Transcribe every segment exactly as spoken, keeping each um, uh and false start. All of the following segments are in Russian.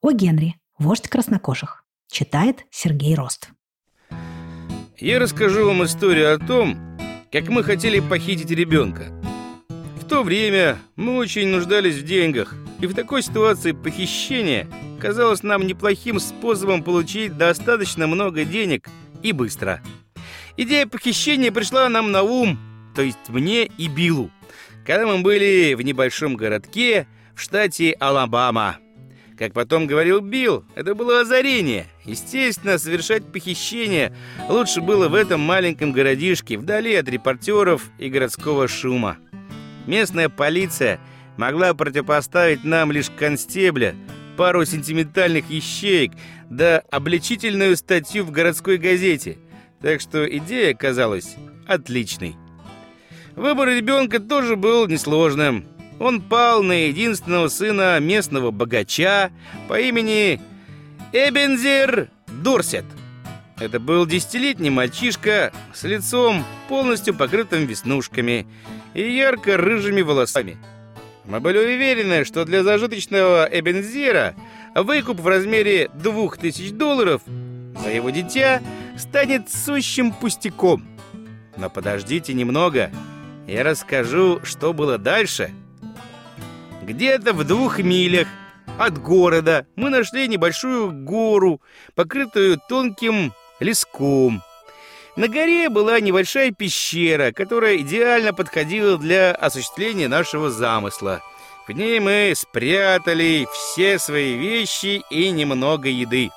О Генри, вождь краснокожих. Читает Сергей Рост. Я расскажу вам историю о том, как мы хотели похитить ребенка. В то время мы очень нуждались в деньгах, и в такой ситуации похищение казалось нам неплохим способом получить достаточно много денег и быстро. Идея похищения пришла нам на ум, то есть мне и Биллу, когда мы были в небольшом городке в штате Алабама. Как потом говорил Билл, это было озарение. Естественно, совершать похищение лучше было в этом маленьком городишке, вдали от репортеров и городского шума. Местная полиция могла противопоставить нам лишь констебля, пару сентиментальных ячеек, да обличительную статью в городской газете. Так что идея казалась отличной. Выбор ребенка тоже был несложным. Он пал на единственного сына местного богача по имени Эбензер Дорсет. Это был десятилетний мальчишка с лицом, полностью покрытым веснушками и ярко-рыжими волосами. Мы были уверены, что для зажиточного Эбензера выкуп в размере двух тысяч долларов за его дитя станет сущим пустяком. Но подождите немного, я расскажу, что было дальше. Где-то в двух милях от города мы нашли небольшую гору, покрытую тонким леском. На горе была небольшая пещера, которая идеально подходила для осуществления нашего замысла. В ней мы спрятали все свои вещи и немного еды.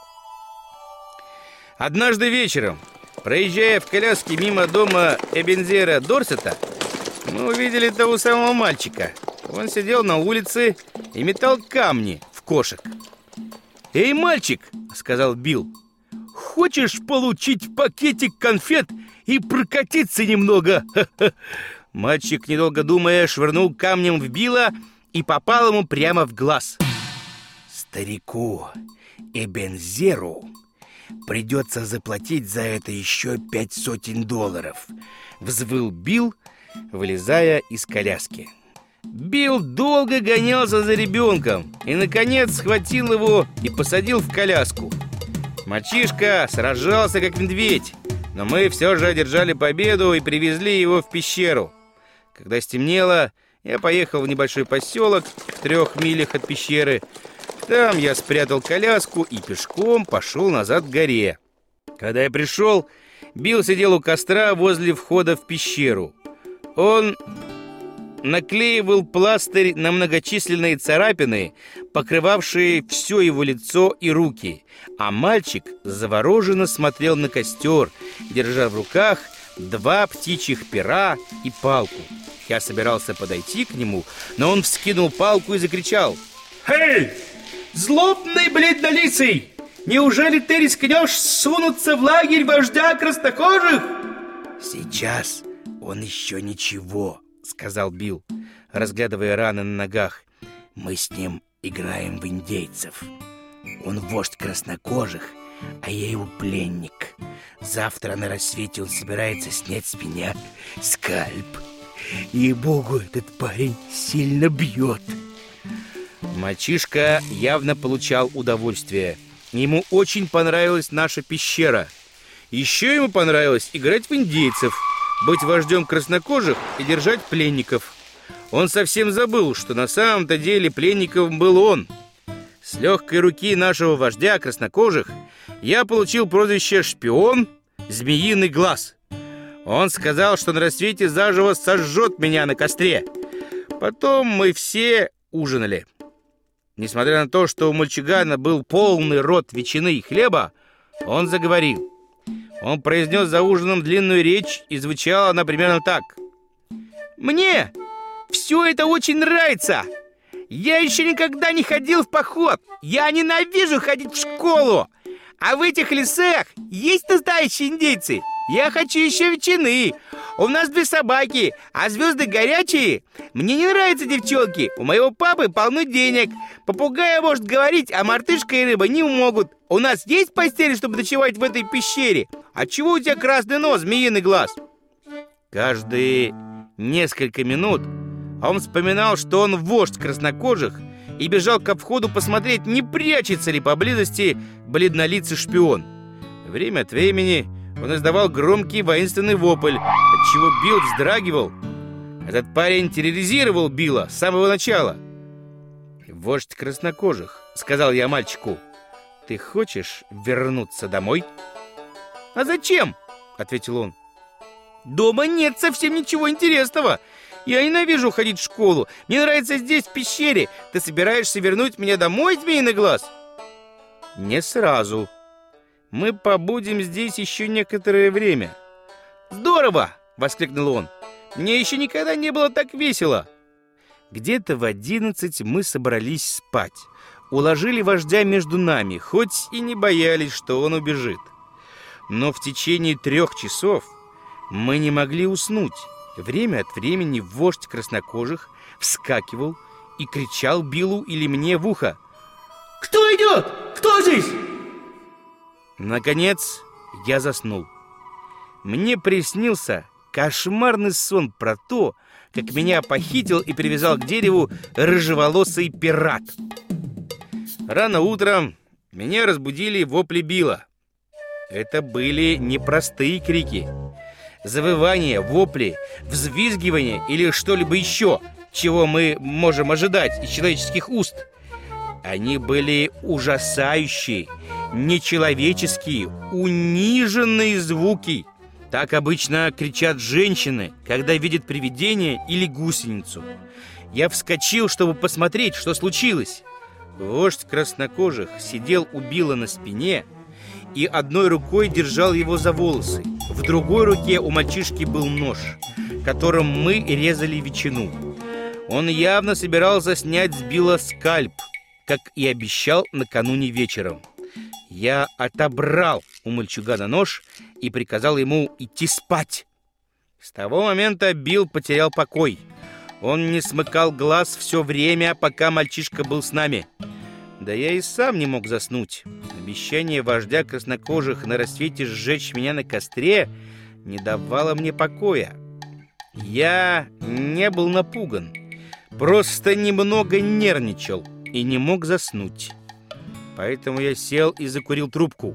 Однажды вечером, проезжая в коляске мимо дома Эбензера Дорсета, мы увидели того самого мальчика. Он сидел на улице и метал камни в кошек. «Эй, мальчик!» — сказал Билл. «Хочешь получить пакетик конфет и прокатиться немного?» Мальчик, недолго думая, швырнул камнем в Билла и попал ему прямо в глаз. «Старику Эбензеру придется заплатить за это еще пять сотен долларов», — взвыл Билл, вылезая из коляски. Билл долго гонялся за ребенком и, наконец, схватил его и посадил в коляску. Мальчишка сражался, как медведь, но мы все же одержали победу и привезли его в пещеру. Когда стемнело, я поехал в небольшой поселок в трех милях от пещеры. Там я спрятал коляску и пешком пошел назад к горе. Когда я пришел, Билл сидел у костра возле входа в пещеру. Он наклеивал пластырь на многочисленные царапины, покрывавшие все его лицо и руки, а мальчик завороженно смотрел на костер, держа в руках два птичьих пера и палку. Я собирался подойти к нему, но он вскинул палку и закричал: «Эй, злобный бледнолицый! Неужели ты рискнешь сунуться в лагерь вождя краснокожих?» «Сейчас он еще ничего», — сказал Билл, разглядывая раны на ногах. «Мы с ним играем в индейцев. Он вождь краснокожих, а я его пленник. Завтра на рассвете он собирается снять с меня скальп. Ей-богу, этот парень сильно бьет». Мальчишка явно получал удовольствие. Ему очень понравилась наша пещера. Еще ему понравилось играть в индейцев, быть вождем краснокожих и держать пленников. Он совсем забыл, что на самом-то деле пленником был он. С легкой руки нашего вождя краснокожих я получил прозвище «Шпион Змеиный Глаз». Он сказал, что на рассвете заживо сожжет меня на костре. Потом мы все ужинали. Несмотря на то, что у мальчугана был полный рот ветчины и хлеба, он заговорил. Он произнес за ужином длинную речь, и звучала она примерно так: «Мне все это очень нравится. Я еще никогда не ходил в поход. Я ненавижу ходить в школу. А в этих лесах есть настоящие индейцы. Я хочу еще ветчины. У нас две собаки, а звезды горячие. Мне не нравятся девчонки. У моего папы полно денег. Попугай может говорить, а мартышка и рыба не могут. У нас есть постель, чтобы ночевать в этой пещере? А чего у тебя красный нос, змеиный глаз?» Каждые несколько минут он вспоминал, что он вождь краснокожих и бежал к входу посмотреть, не прячется ли поблизости бледнолицый шпион. Время от времени он издавал громкий воинственный вопль, отчего Билл вздрагивал. Этот парень терроризировал Билла с самого начала. «Вождь краснокожих», — сказал я мальчику, — «ты хочешь вернуться домой?» «А зачем?» — ответил он. «Дома нет совсем ничего интересного. Я ненавижу ходить в школу. Мне нравится здесь, в пещере. Ты собираешься вернуть меня домой, змеиный глаз?» «Не сразу. Мы побудем здесь еще некоторое время». «Здорово!» — воскликнул он. «Мне еще никогда не было так весело». Где-то в одиннадцать мы собрались спать. Уложили вождя между нами, хоть и не боялись, что он убежит. Но в течение трех часов мы не могли уснуть. Время от времени вождь краснокожих вскакивал и кричал Биллу или мне в ухо: «Кто идет? Кто здесь?» Наконец я заснул. Мне приснился кошмарный сон про то, как меня похитил и привязал к дереву рыжеволосый пират. Рано утром меня разбудили вопли Билла. Это были непростые крики. Завывания, вопли, взвизгивания или что-либо еще, чего мы можем ожидать из человеческих уст. Они были ужасающие, нечеловеческие, униженные звуки. Так обычно кричат женщины, когда видят привидение или гусеницу. Я вскочил, чтобы посмотреть, что случилось. Вождь краснокожих сидел у Билла на спине и одной рукой держал его за волосы. В другой руке у мальчишки был нож, которым мы резали ветчину. Он явно собирался снять с Билла скальп, как и обещал накануне вечером. Я отобрал у мальчугана нож и приказал ему идти спать. С того момента Билл потерял покой. Он не смыкал глаз все время, пока мальчишка был с нами. Да я и сам не мог заснуть. Обещание вождя краснокожих на рассвете сжечь меня на костре не давало мне покоя. Я не был напуган, просто немного нервничал и не мог заснуть. Поэтому я сел и закурил трубку.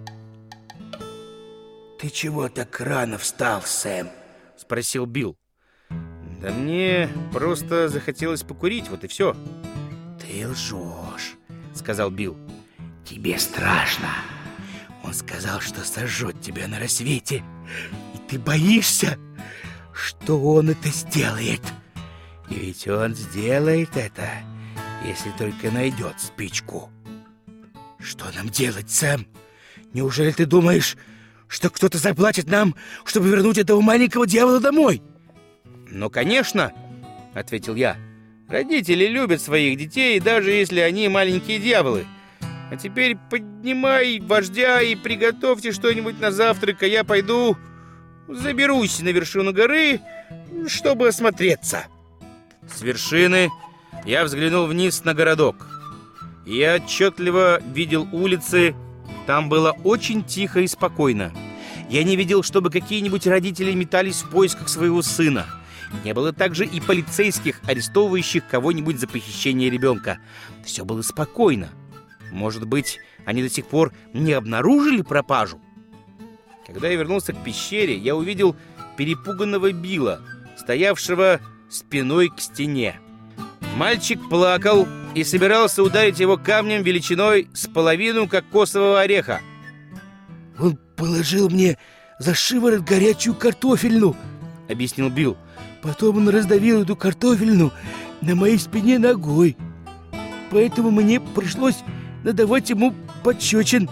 «Ты чего так рано встал, Сэм?» — спросил Билл. «Да мне просто захотелось покурить, вот и все». «Ты лжешь», — сказал Билл. «Тебе страшно. Он сказал, что сожжет тебя на рассвете, и ты боишься, что он это сделает. И ведь он сделает это, если только найдет спичку. Что нам делать, Сэм? Неужели ты думаешь, что кто-то заплатит нам, чтобы вернуть этого маленького дьявола домой?» «Ну, конечно», — ответил я. «Родители любят своих детей, даже если они маленькие дьяволы. А теперь поднимай вождя и приготовьте что-нибудь на завтрак, а я пойду заберусь на вершину горы, чтобы осмотреться». С вершины я взглянул вниз на городок. Я отчетливо видел улицы. Там было очень тихо и спокойно. Я не видел, чтобы какие-нибудь родители метались в поисках своего сына. Не было также и полицейских, арестовывающих кого-нибудь за похищение ребенка. Все было спокойно. Может быть, они до сих пор не обнаружили пропажу? Когда я вернулся к пещере, я увидел перепуганного Билла, стоявшего спиной к стене. Мальчик плакал и собирался ударить его камнем величиной с половину кокосового ореха. «Он положил мне за шиворот горячую картофельну», — объяснил Билл. «Потом он раздавил эту картофельну на моей спине ногой. Поэтому мне пришлось надавать ему пощечин».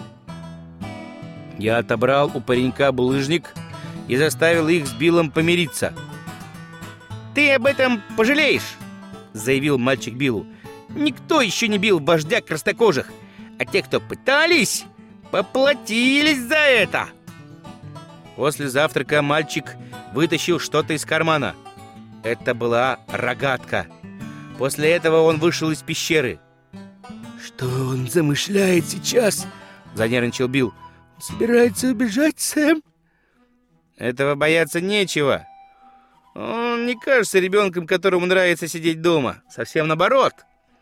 Я отобрал у паренька булыжник и заставил их с Биллом помириться. «Ты об этом пожалеешь», — заявил мальчик Биллу. «Никто еще не бил вождя краснокожих, а те, кто пытались, поплатились за это». После завтрака мальчик вытащил что-то из кармана. Это была рогатка. После этого он вышел из пещеры. «Что он замышляет сейчас?» — занервничал Билл. «Он собирается убежать, Сэм?» «Этого бояться нечего. Он не кажется ребенком, которому нравится сидеть дома. Совсем наоборот.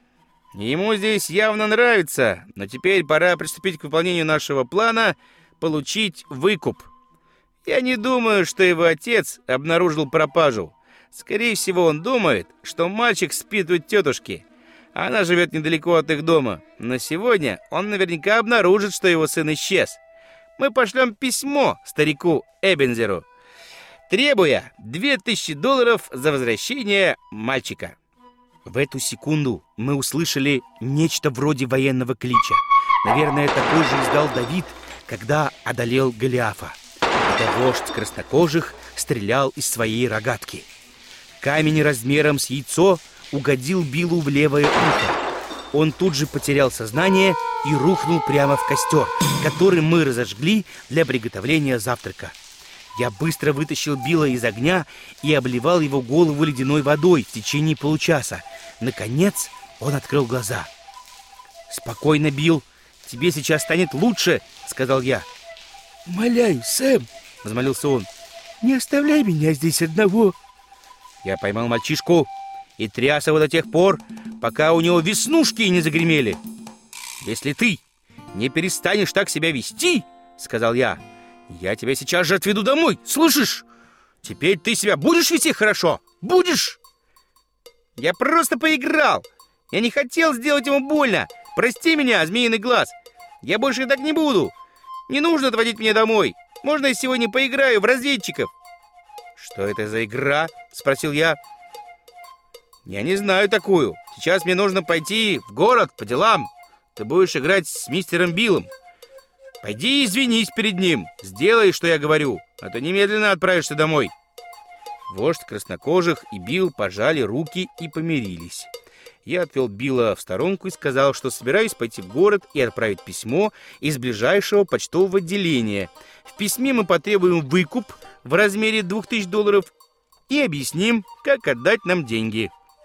Ему здесь явно нравится, но теперь пора приступить к выполнению нашего плана — получить выкуп. Я не думаю, что его отец обнаружил пропажу. Скорее всего, он думает, что мальчик спит у тетушки. Она живет недалеко от их дома. Но сегодня он наверняка обнаружит, что его сын исчез. Мы пошлем письмо старику Эбензеру, требуя две тысячи долларов за возвращение мальчика. В эту секунду мы услышали нечто вроде военного клича. Наверное, такой же издал Давид, когда одолел Голиафа. Это вождь краснокожих стрелял из своей рогатки. Камень размером с яйцо угодил Биллу в левое ухо. Он тут же потерял сознание и рухнул прямо в костер, который мы разожгли для приготовления завтрака. Я быстро вытащил Билла из огня и обливал его голову ледяной водой в течение получаса. Наконец он открыл глаза. «Спокойно, Билл, тебе сейчас станет лучше», — сказал я. «Умоляю, Сэм», — взмолился он, — «не оставляй меня здесь одного». Я поймал мальчишку и тряс его до тех пор, пока у него веснушки не загремели. «Если ты не перестанешь так себя вести, — сказал я, — я тебя сейчас же отведу домой, слышишь? Теперь ты себя будешь вести хорошо? Будешь?» «Я просто поиграл. Я не хотел сделать ему больно. Прости меня, змеиный глаз. Я больше так не буду. Не нужно отводить меня домой. Можно я сегодня поиграю в разведчиков?» «Что это за игра?» — спросил я. «Я не знаю такую. Сейчас мне нужно пойти в город по делам. Ты будешь играть с мистером Биллом. Пойди извинись перед ним. Сделай, что я говорю, а то немедленно отправишься домой». Вождь краснокожих и Билл пожали руки и помирились. Я отвел Билла в сторонку и сказал, что собираюсь пойти в город и отправить письмо из ближайшего почтового отделения. В письме мы потребуем выкуп в размере двух тысяч долларов и объясним, как отдать нам деньги.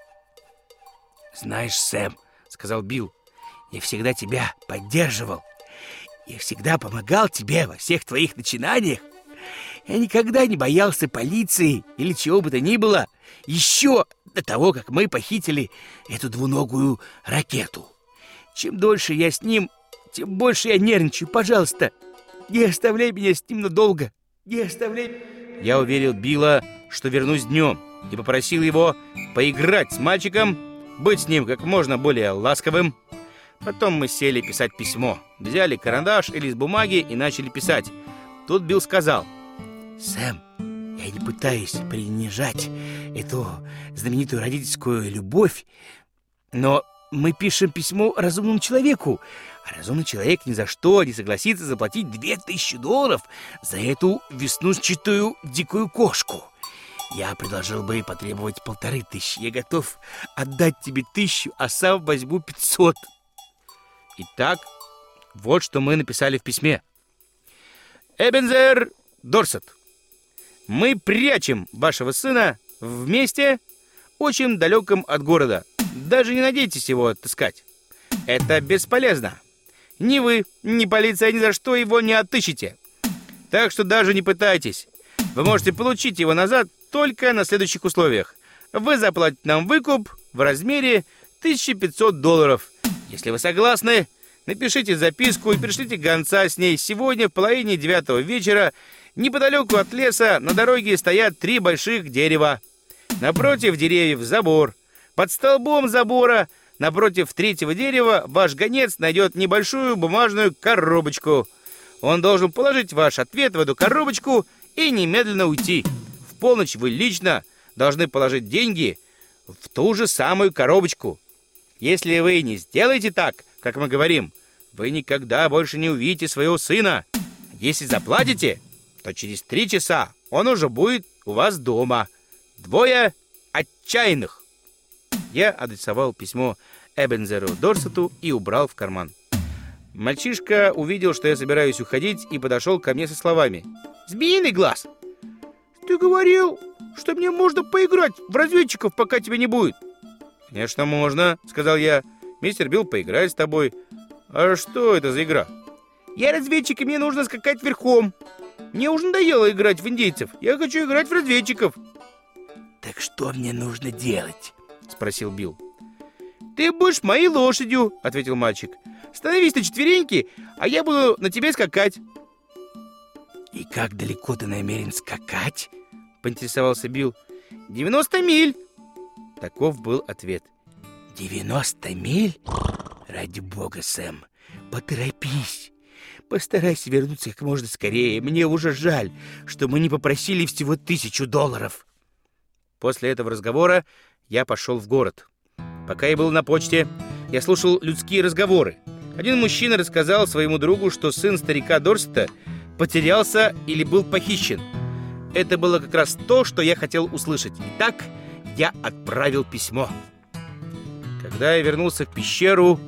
«Знаешь, Сэм, — сказал Билл, — я всегда тебя поддерживал. Я всегда помогал тебе во всех твоих начинаниях. Я никогда не боялся полиции или чего бы то ни было, еще до того, как мы похитили эту двуногую ракету. Чем дольше я с ним, тем больше я нервничаю. Пожалуйста, не оставляй меня с ним надолго. Не оставляй...» Я уверил Билла, что вернусь днем, и попросил его поиграть с мальчиком, быть с ним как можно более ласковым. Потом мы сели писать письмо, взяли карандаш и лист бумаги и начали писать. Тут Билл сказал: «Сэм, я не пытаюсь принижать эту знаменитую родительскую любовь, но мы пишем письмо разумному человеку, а разумный человек ни за что не согласится заплатить две тысячи долларов за эту веснушчатую дикую кошку. Я предложил бы потребовать полторы тысячи. Я готов отдать тебе тысячу, а сам возьму пятьсот». Итак, вот что мы написали в письме. «Эбензер Дорсет, мы прячем вашего сына в месте, очень далеком от города. Даже не надейтесь его отыскать. Это бесполезно. Ни вы, ни полиция ни за что его не отыщете. Так что даже не пытайтесь. Вы можете получить его назад только на следующих условиях. Вы заплатите нам выкуп в размере тысяча пятьсот долларов. Если вы согласны, напишите записку и пришлите гонца с ней сегодня в половине девятого вечера. Неподалеку от леса на дороге стоят три больших дерева. Напротив деревьев забор. Под столбом забора, напротив третьего дерева, ваш гонец найдет небольшую бумажную коробочку. Он должен положить ваш ответ в эту коробочку и немедленно уйти. В полночь вы лично должны положить деньги в ту же самую коробочку. Если вы не сделаете так, как мы говорим, вы никогда больше не увидите своего сына. Если заплатите, то через три часа он уже будет у вас дома. Двое отчаянных». Я адресовал письмо Эбензеру Дорсету и убрал в карман. Мальчишка увидел, что я собираюсь уходить, и подошел ко мне со словами: «Змеиный глаз, ты говорил, что мне можно поиграть в разведчиков, пока тебя не будет». «Конечно, можно», — сказал я. «Мистер Билл поиграет с тобой». «А что это за игра?» «Я разведчик, и мне нужно скакать верхом. Мне уже надоело играть в индейцев. Я хочу играть в разведчиков». «Так что мне нужно делать?» — спросил Билл. «Ты будешь моей лошадью», — ответил мальчик. «Становись на четвереньки, а я буду на тебе скакать». «И как далеко ты намерен скакать?» — поинтересовался Билл. «девяносто миль». Таков был ответ. «девяносто миль? Ради бога, Сэм, поторопись. Постарайся вернуться как можно скорее. Мне уже жаль, что мы не попросили всего тысячу долларов». После этого разговора я пошел в город. Пока я был на почте, я слушал людские разговоры. Один мужчина рассказал своему другу, что сын старика Дорсета потерялся или был похищен. Это было как раз то, что я хотел услышать. Итак, я отправил письмо. Когда я вернулся в пещеру,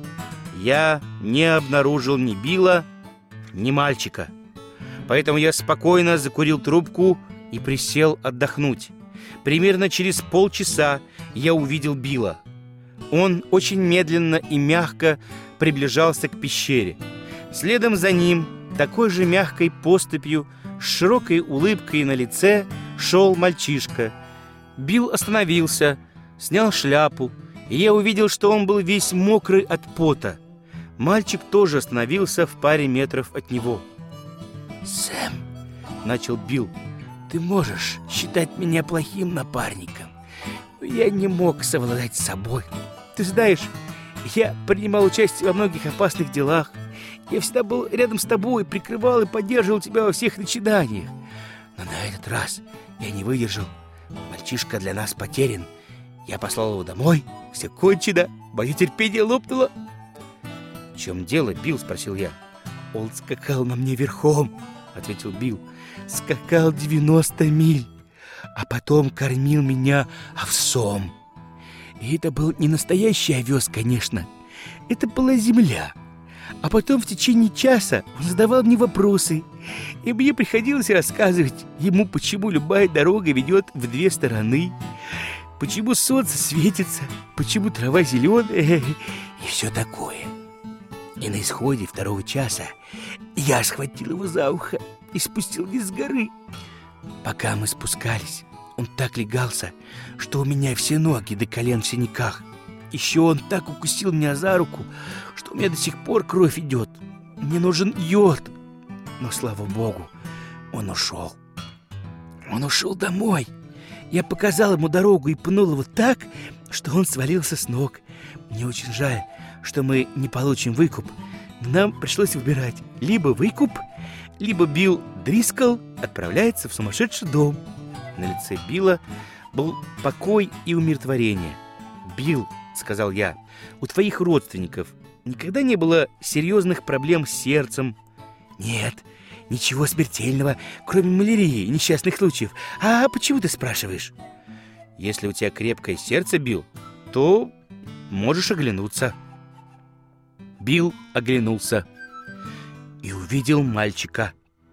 я не обнаружил ни Билла, ни мальчика. Поэтому я спокойно закурил трубку и присел отдохнуть. Примерно через полчаса я увидел Билла. Он очень медленно и мягко приближался к пещере. Следом за ним, такой же мягкой поступью, с широкой улыбкой на лице, шел мальчишка. Билл остановился, снял шляпу, и я увидел, что он был весь мокрый от пота. Мальчик тоже остановился в паре метров от него. «Сэм», — начал Билл, — «ты можешь считать меня плохим напарником, но я не мог совладать с собой. Ты знаешь, я принимал участие во многих опасных делах. Я всегда был рядом с тобой, прикрывал и поддерживал тебя во всех начинаниях. Но на этот раз я не выдержал. Мальчишка для нас потерян. Я послал его домой. Все кончено. Мое терпение лопнуло». «В чем дело, Билл?» — спросил я. «Он скакал на мне верхом», — ответил Билл. «Скакал девяносто миль, а потом кормил меня овсом. И это был не настоящий овес, конечно. Это была земля. А потом в течение часа он задавал мне вопросы, и мне приходилось рассказывать ему, почему любая дорога ведет в две стороны, почему солнце светится, почему трава зеленая и все такое. И на исходе второго часа я схватил его за ухо и спустил вниз с горы. Пока мы спускались, он так легался, что у меня все ноги до колен в синяках. Еще он так укусил меня за руку, что у меня до сих пор кровь идет. Мне нужен йод. Но, слава богу, он ушел. Он ушел домой. Я показал ему дорогу и пнул его так, что он свалился с ног. Мне очень жаль, что мы не получим выкуп. Нам пришлось выбирать: либо выкуп, либо Билл Дрискл отправляется в сумасшедший дом. На лице Билла был покой и умиротворение. «Билл, — сказал я, — у твоих родственников никогда не было серьезных проблем с сердцем?» «Нет, ничего смертельного, кроме малярии и несчастных случаев. А почему ты спрашиваешь?» «Если у тебя крепкое сердце, Билл, то можешь оглянуться». Билл оглянулся и увидел мальчика.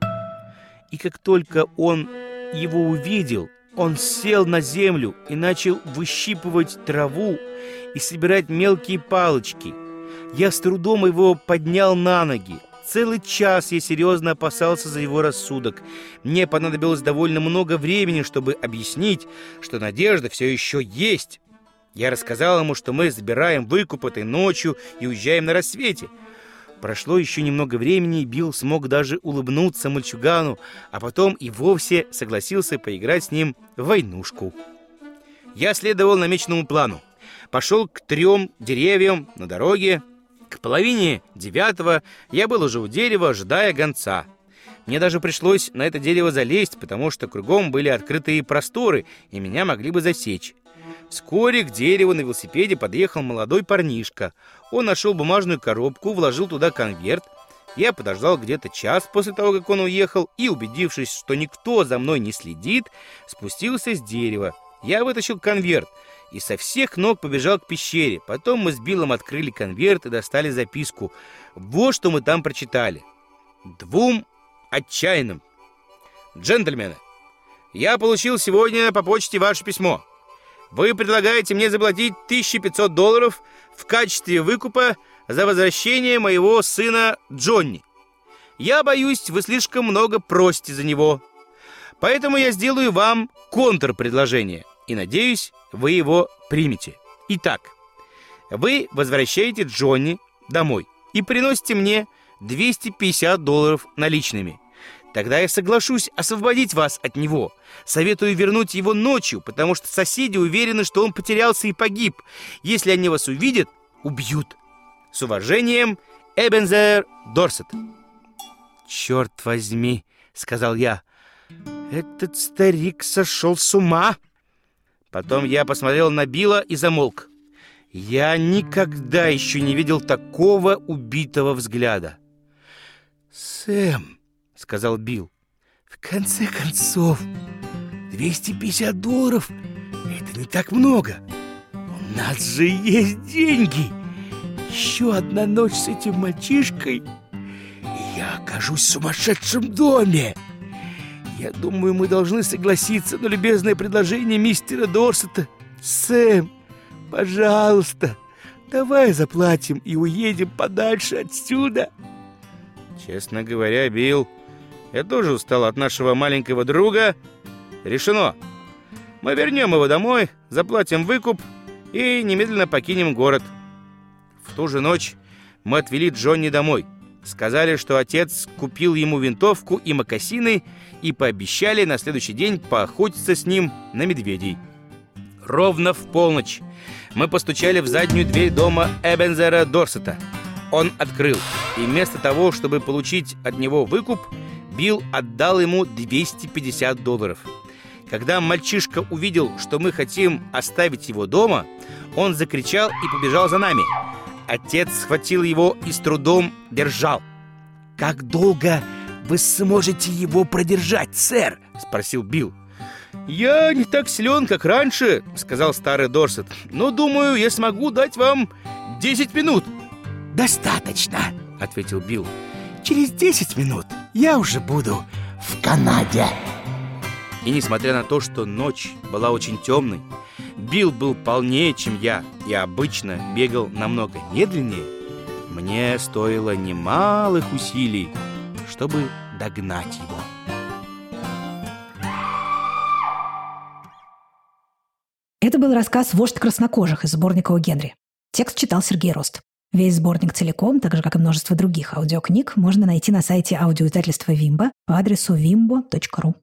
И как только он его увидел, он сел на землю и начал выщипывать траву и собирать мелкие палочки. Я с трудом его поднял на ноги. Целый час я серьезно опасался за его рассудок. Мне понадобилось довольно много времени, чтобы объяснить, что надежда все еще есть. Я рассказал ему, что мы забираем выкуп этой ночью и уезжаем на рассвете. Прошло еще немного времени, и Билл смог даже улыбнуться мальчугану, а потом и вовсе согласился поиграть с ним в войнушку. Я следовал намеченному плану. Пошел к трем деревьям на дороге. К половине девятого я был уже у дерева, ожидая гонца. Мне даже пришлось на это дерево залезть, потому что кругом были открытые просторы, и меня могли бы засечь. Вскоре к дереву на велосипеде подъехал молодой парнишка. Он нашел бумажную коробку, вложил туда конверт. Я подождал где-то час после того, как он уехал, и, убедившись, что никто за мной не следит, спустился с дерева. Я вытащил конверт и со всех ног побежал к пещере. Потом мы с Биллом открыли конверт и достали записку. Вот что мы там прочитали. Двум отчаянным. Джентльмены, я получил сегодня по почте ваше письмо. Вы предлагаете мне заплатить тысячу пятьсот долларов в качестве выкупа за возвращение моего сына Джонни. Я боюсь, вы слишком много просите за него. Поэтому я сделаю вам контрпредложение и надеюсь, вы его примете. Итак, вы возвращаете Джонни домой и приносите мне двести пятьдесят долларов наличными. Тогда я соглашусь освободить вас от него. Советую вернуть его ночью, потому что соседи уверены, что он потерялся и погиб. Если они вас увидят, убьют. С уважением, Эбензер Дорсет. «Черт возьми», — сказал я, — «этот старик сошел с ума». Потом я посмотрел на Билла и замолк. Я никогда еще не видел такого убитого взгляда. «Сэм», — сказал Билл, — «в конце концов, двести пятьдесят долларов — это не так много. У нас же есть деньги. Еще одна ночь с этим мальчишкой, и я окажусь в сумасшедшем доме. Я думаю, мы должны согласиться на любезное предложение мистера Дорсета. Сэм, пожалуйста, давай заплатим и уедем подальше отсюда». Честно говоря, Билл, я тоже устал от нашего маленького друга. Решено. Мы вернем его домой, заплатим выкуп и немедленно покинем город. В ту же ночь мы отвели Джонни домой. Сказали, что отец купил ему винтовку и мокасины и пообещали на следующий день поохотиться с ним на медведей. Ровно в полночь мы постучали в заднюю дверь дома Эбензера Дорсета. Он открыл, и вместо того, чтобы получить от него выкуп, Билл отдал ему двести пятьдесят долларов. Когда мальчишка увидел, что мы хотим оставить его дома, он закричал и побежал за нами. Отец схватил его и с трудом держал. «Как долго вы сможете его продержать, сэр?» — спросил Билл. «Я не так силен, как раньше», — сказал старый Дорсет. «Но, думаю, я смогу дать вам десять минут». «Достаточно», — ответил Билл. «Через десять минут я уже буду в Канаде». И несмотря на то, что ночь была очень темной, Билл был полнее, чем я, и обычно бегал намного медленнее, мне стоило немалых усилий, чтобы догнать его. Это был рассказ «Вождь краснокожих» из сборника О. Генри. Текст читал Сергей Рост. Весь сборник целиком, так же, как и множество других аудиокниг, можно найти на сайте аудиоиздательства «Вимбо» по адресу вимбо точка ру.